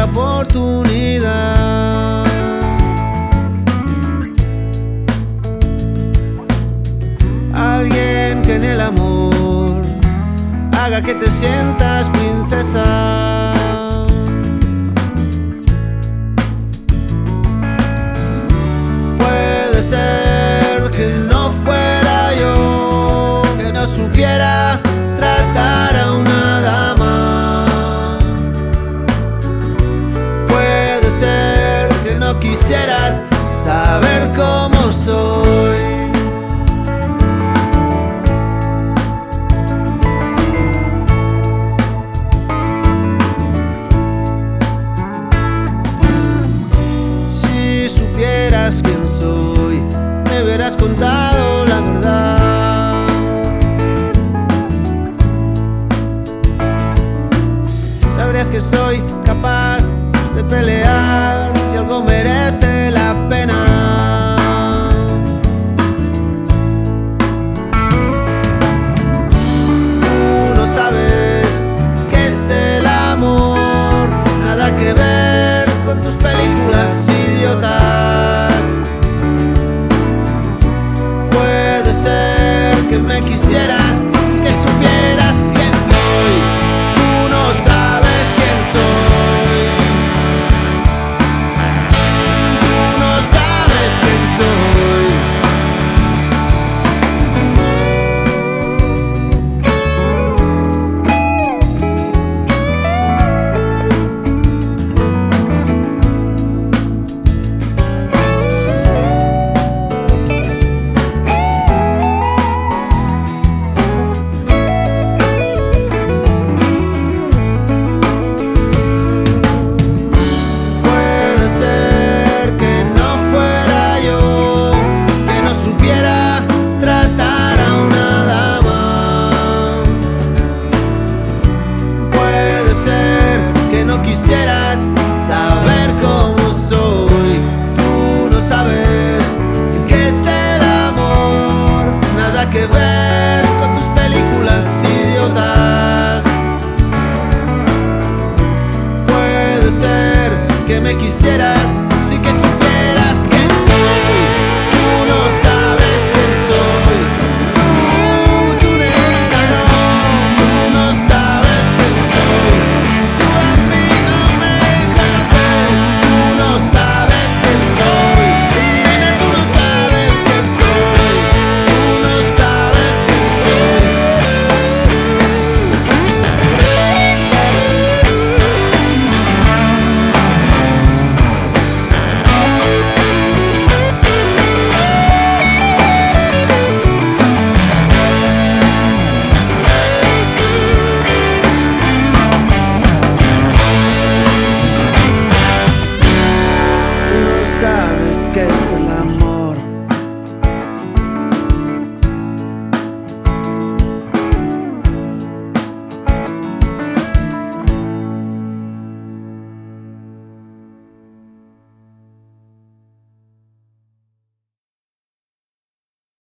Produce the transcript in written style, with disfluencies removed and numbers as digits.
oportunidad. Alguien que en el amor haga que te sientas princesa. Puede ser que no fuera yo, que no supiera tratar a una dama. Puede ser que no quisieras saber cómo soy. Si supieras quién soy, me hubieras contado la verdad. Sabrías que soy capaz de pelear si algo merece la pena. Tú no sabes qué es el amor, nada que ver con tus películas idiotas. Puede ser que me quisieras sin que supieras quién soy. Tú no sabes quién soy. Tú no sabes quién soy. No quisieras saber cómo soy. Tú no sabes qué es el amor, nada que ver con tus películas idiotas. Puede ser que me quisieras